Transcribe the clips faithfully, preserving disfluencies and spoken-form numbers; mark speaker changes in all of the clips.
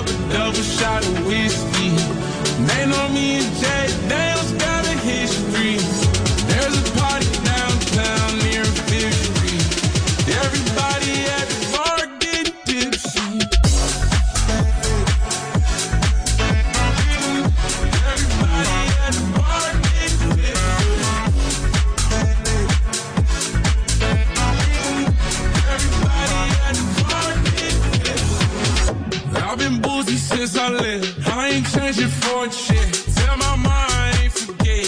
Speaker 1: up a double shot of whiskey. They know me and Jay Dale's got a history. There's a party downtown near Fifth Street. Everybody at the bar getting tipsy. Everybody at the bar getting tipsy. Everybody at the bar getting tipsy. I've been boozy since I left. I ain't changing for a shit. Tell my mind I ain't forget.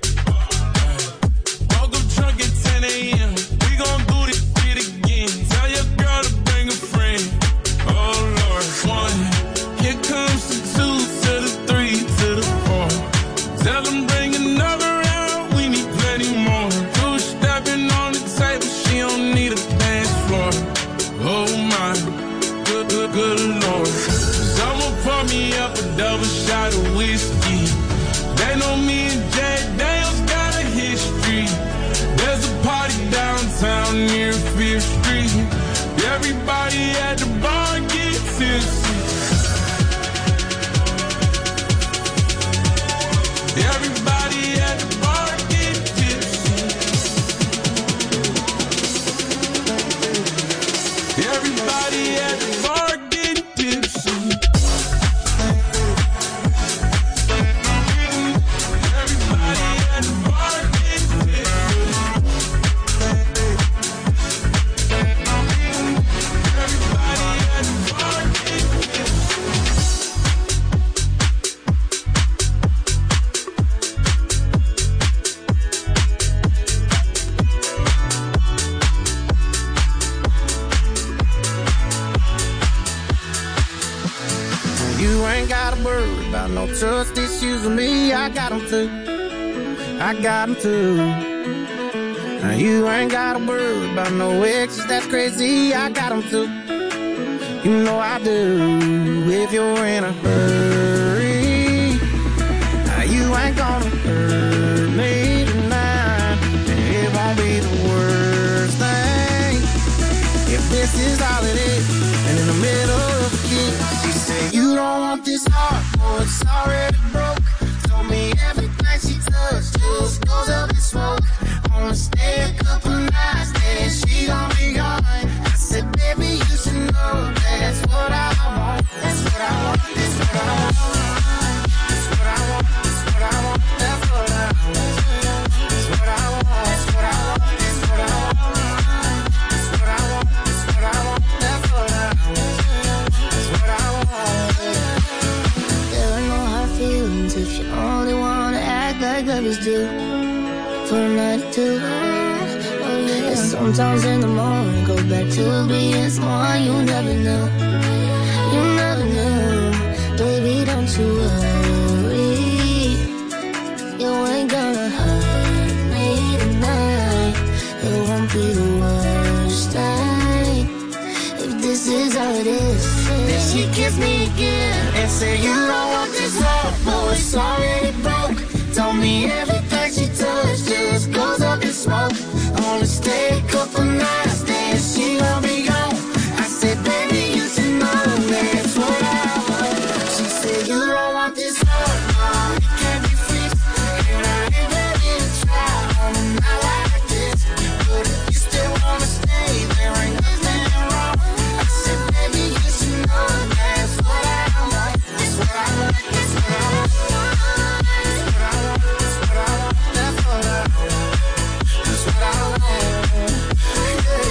Speaker 1: Woke up drunk at ten a.m. We gon' do this shit again. Tell your girl to bring a friend. Oh Lord, one. Here comes the two to the three to the four. Tell them bring another round. We need plenty more. Two stepping on the table. She don't need a dance floor. Oh my, good, good, good Lord. Someone pour me up a double shot of whiskey. They know me and Jay Dale's got a history. There's a party downtown near Fifth Street. Everybody at the bar get tipsy. Everybody at the bar get tipsy. Everybody at the bar get tipsy. Everybody at the bar get tipsy. Everybody at the bar get tipsy.
Speaker 2: You ain't gotta worry about no trust issues with me. I got them too. I got them too. Now you ain't gotta worry about no exes, that's crazy. I got them too. You know I do. If you're in a hurry, now you ain't gonna hurt me tonight. It won't be the worst thing if this is all it is. And in the middle of the kiss, she said, you don't want this heart, oh, it's already broke. Told me everything she touched just goes up in smoke. Wanna stay a couple nights, then she gon' be gone. I said, baby, you should know that's what I want. That's what I want, that's what I want. That's what I want, that's what I want. That's what I want. That's what I want, that's what I want. That's what I want. That's what I want, that's what I want. That's what I want. That's what I want.
Speaker 3: There are no hard feelings if you only wanna act like lovers do. For a night or two. And sometimes in the morning go back to being someone you never knew. You never knew. Baby, don't you worry. You ain't gonna hurt me tonight. It won't be the worst thing if this is how it is.
Speaker 2: Then she kissed me again and said, you don't want this heart, boy, it's already broke. Told me everything she touched just goes up in smoke. I wanna stay a couple nights, then she gon' be gone. I said, baby, you should know that's what I want. She said, you don't want this heart, no, it can't be fixed. And I ain't ready to try on a night like this. But if you still wanna stay, there ain't nothing wrong. I said, baby, you should know that's what I want. That's what I want, that's what I want. That's what I want. That's what I want. That's what I want.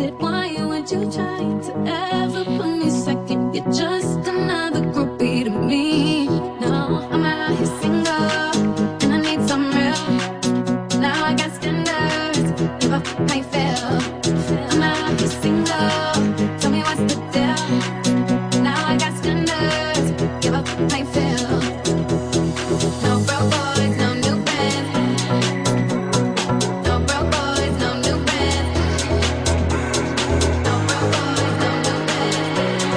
Speaker 4: did. Why would you try to ever put me second? You're just another groupie to me. No, I'm out here single, and I need some real. Now I got standards, give up how you feel. I'm out here single, tell me what's the deal. Now I got standards, give up how you feel. No broke boys, no new bands. No broke boys, no new bands. No broke boys, no new bands.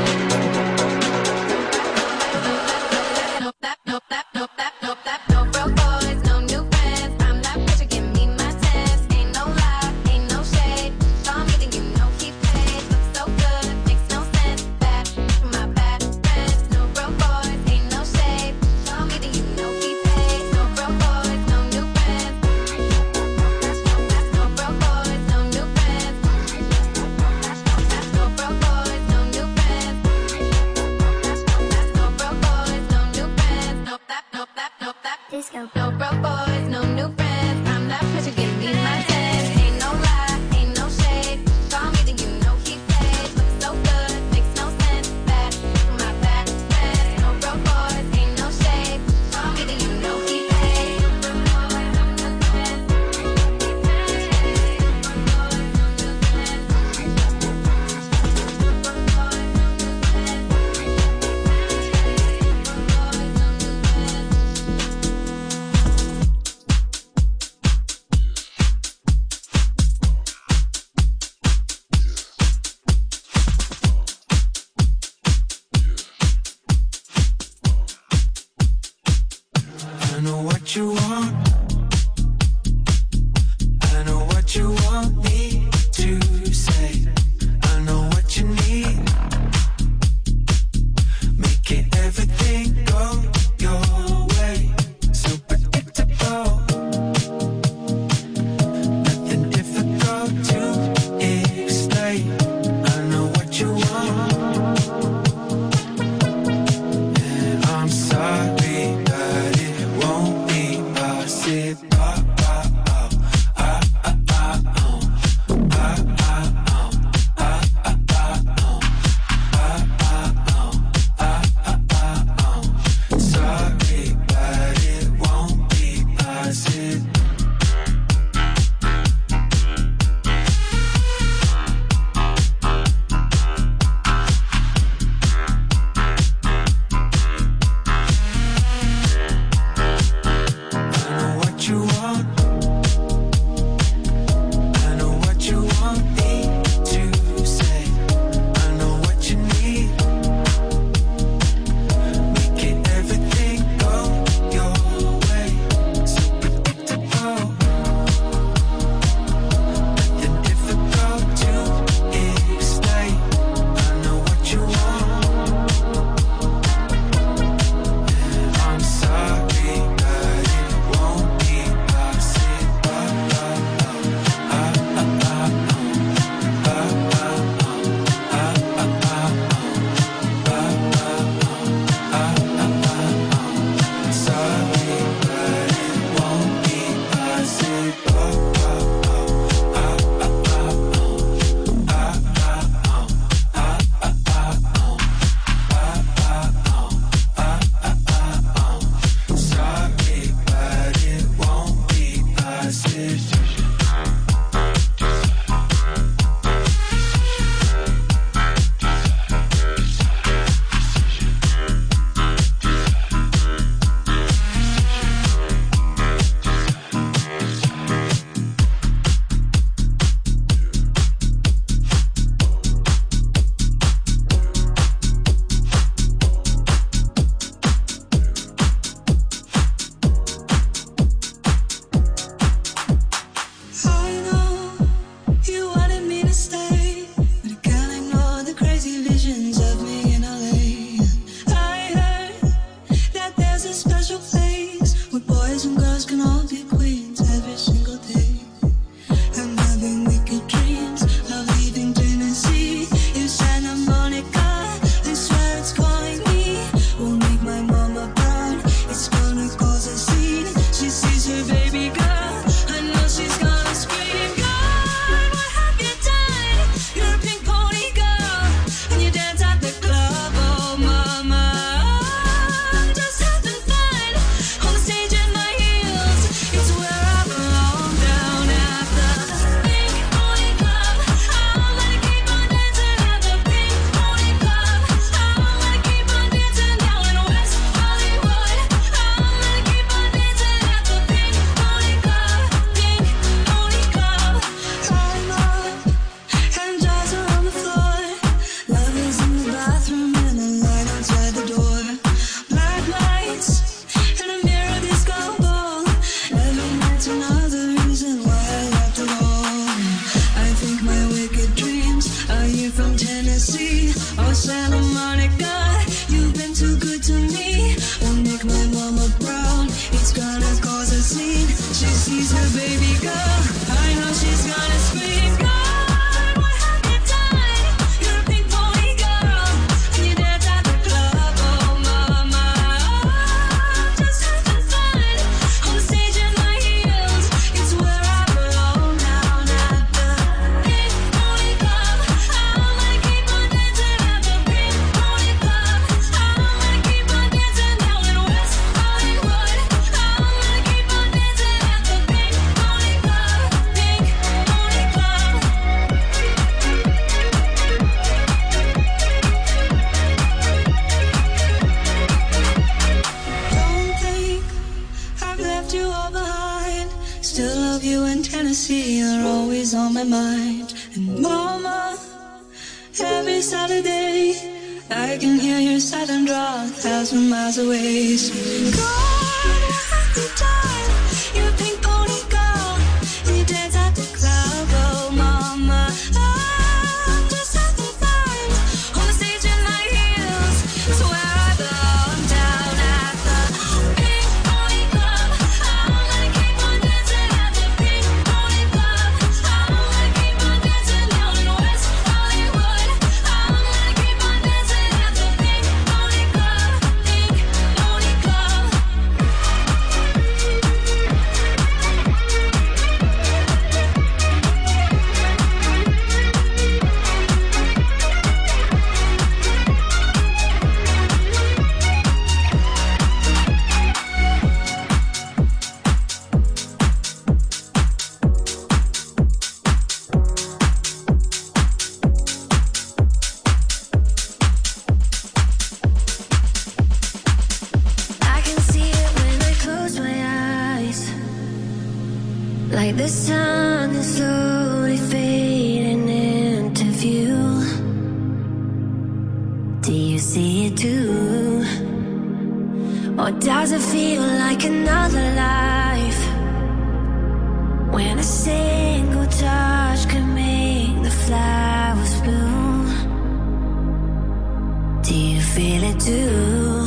Speaker 4: No that, no that, no that, no that. No broke boys, no new bands. I'm not pressure, give me my chance. Ain't no lie, ain't no shade. Saw me, then you know he paid. Looks so good, makes no sense. Bad for my bad friends. No broke boys, ain't no shade. Saw me, then you know he paid. No broke boys, no new bands. No broke boys, no new bands. No broke boys, no new bands. No broke boys, no new bands. No that, no that, no that.
Speaker 3: Disco.
Speaker 4: No broke boys, no new friends. I'm not pressure, give me my chance. Ain't no lie, ain't no shade. Call me, then you know he paid. Looks so good, makes no sense. Bad for my bad friends. No broke boys, ain't no shade. Call me, then you know he paid. No broke boys, no new friends.
Speaker 5: I know what you want. I know what you want me to say. I know what you need. Making everything go your way. So predictable. Nothing difficult to explain. I know what you want. And I'm sorry, but it won't be a
Speaker 6: from Tennessee or Santa Monica. You've been too good to me. Won't make my mama proud. It's gonna cause a scene. She sees her baby girl. I know she's gonna scream. God, what have you done? You're a pink pony girl, and you dance at the club. Oh mama, I'm just having fun on the stage in my heels. It's where I belong down at the pink pony club. I wanna keep on dancing at the pink pony club. I wanna keep on dancing down in West Hollywood. I wanna keep on dancing at the pink pony club, pink pony club. Don't think I've left you all behind. Still love you in Tennessee. You're always on my mind. And mama, every Saturday I can hear your southern drawl a thousand miles away. So God, what have you done? You're a pink pony girl, and you dance at the club. Oh mama, I'm just having fun on the stage in my heels. It's where I belong down at the pink pony club. I wanna keep on dancing at the pink pony club. I wanna keep on dancing down in West Hollywood. I wanna keep on dancing at the pink pony club, pink pony club. I can see it when I close my eyes, like the sun is slowly fading into view. Do you see it too? Or does it feel like another life, when a single touch can make the flowers bloom? Do you feel it too?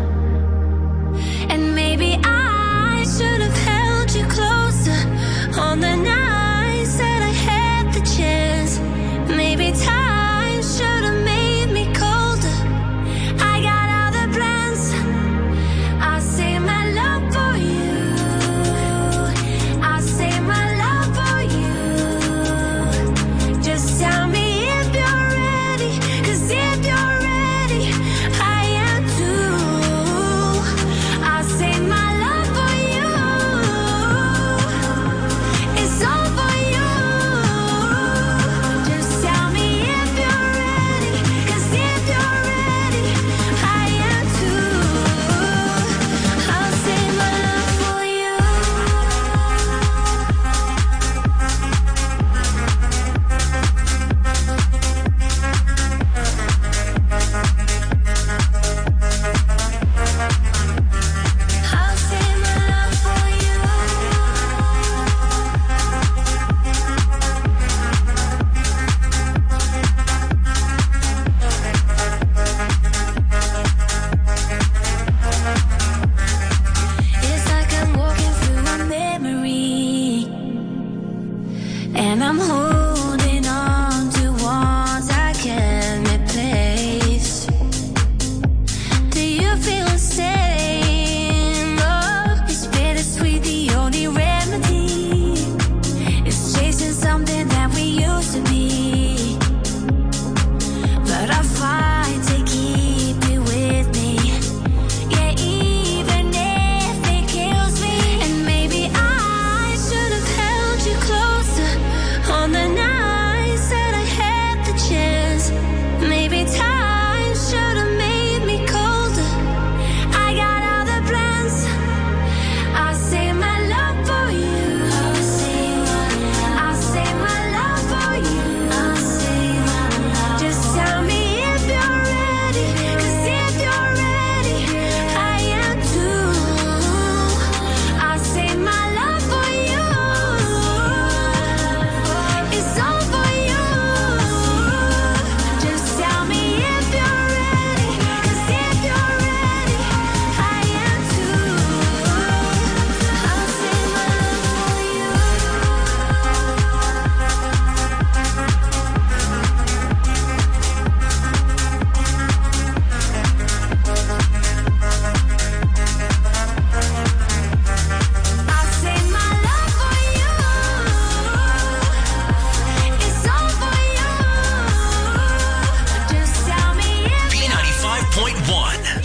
Speaker 6: And maybe I should have held you closer on the nights that I had the chance. Maybe time should have made me colder. I got other plans. I save my love for you. I save my love for you. Just tell me if you're ready, 'cause if you're ready, I am too.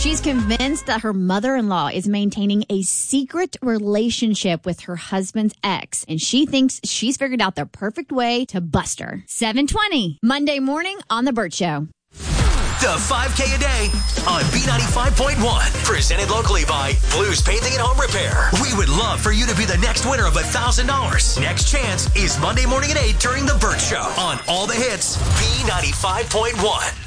Speaker 7: She's convinced that her mother-in-law is maintaining a secret relationship with her husband's ex, and she thinks she's figured out the perfect way to bust her. seven twenty, Monday morning on The Burt Show.
Speaker 8: The five K a day on B ninety-five point one. Presented locally by Blues Painting and Home Repair. We would love for you to be the next winner of one thousand dollars. Next chance is Monday morning at eight during The Burt Show on all the hits, B ninety-five point one.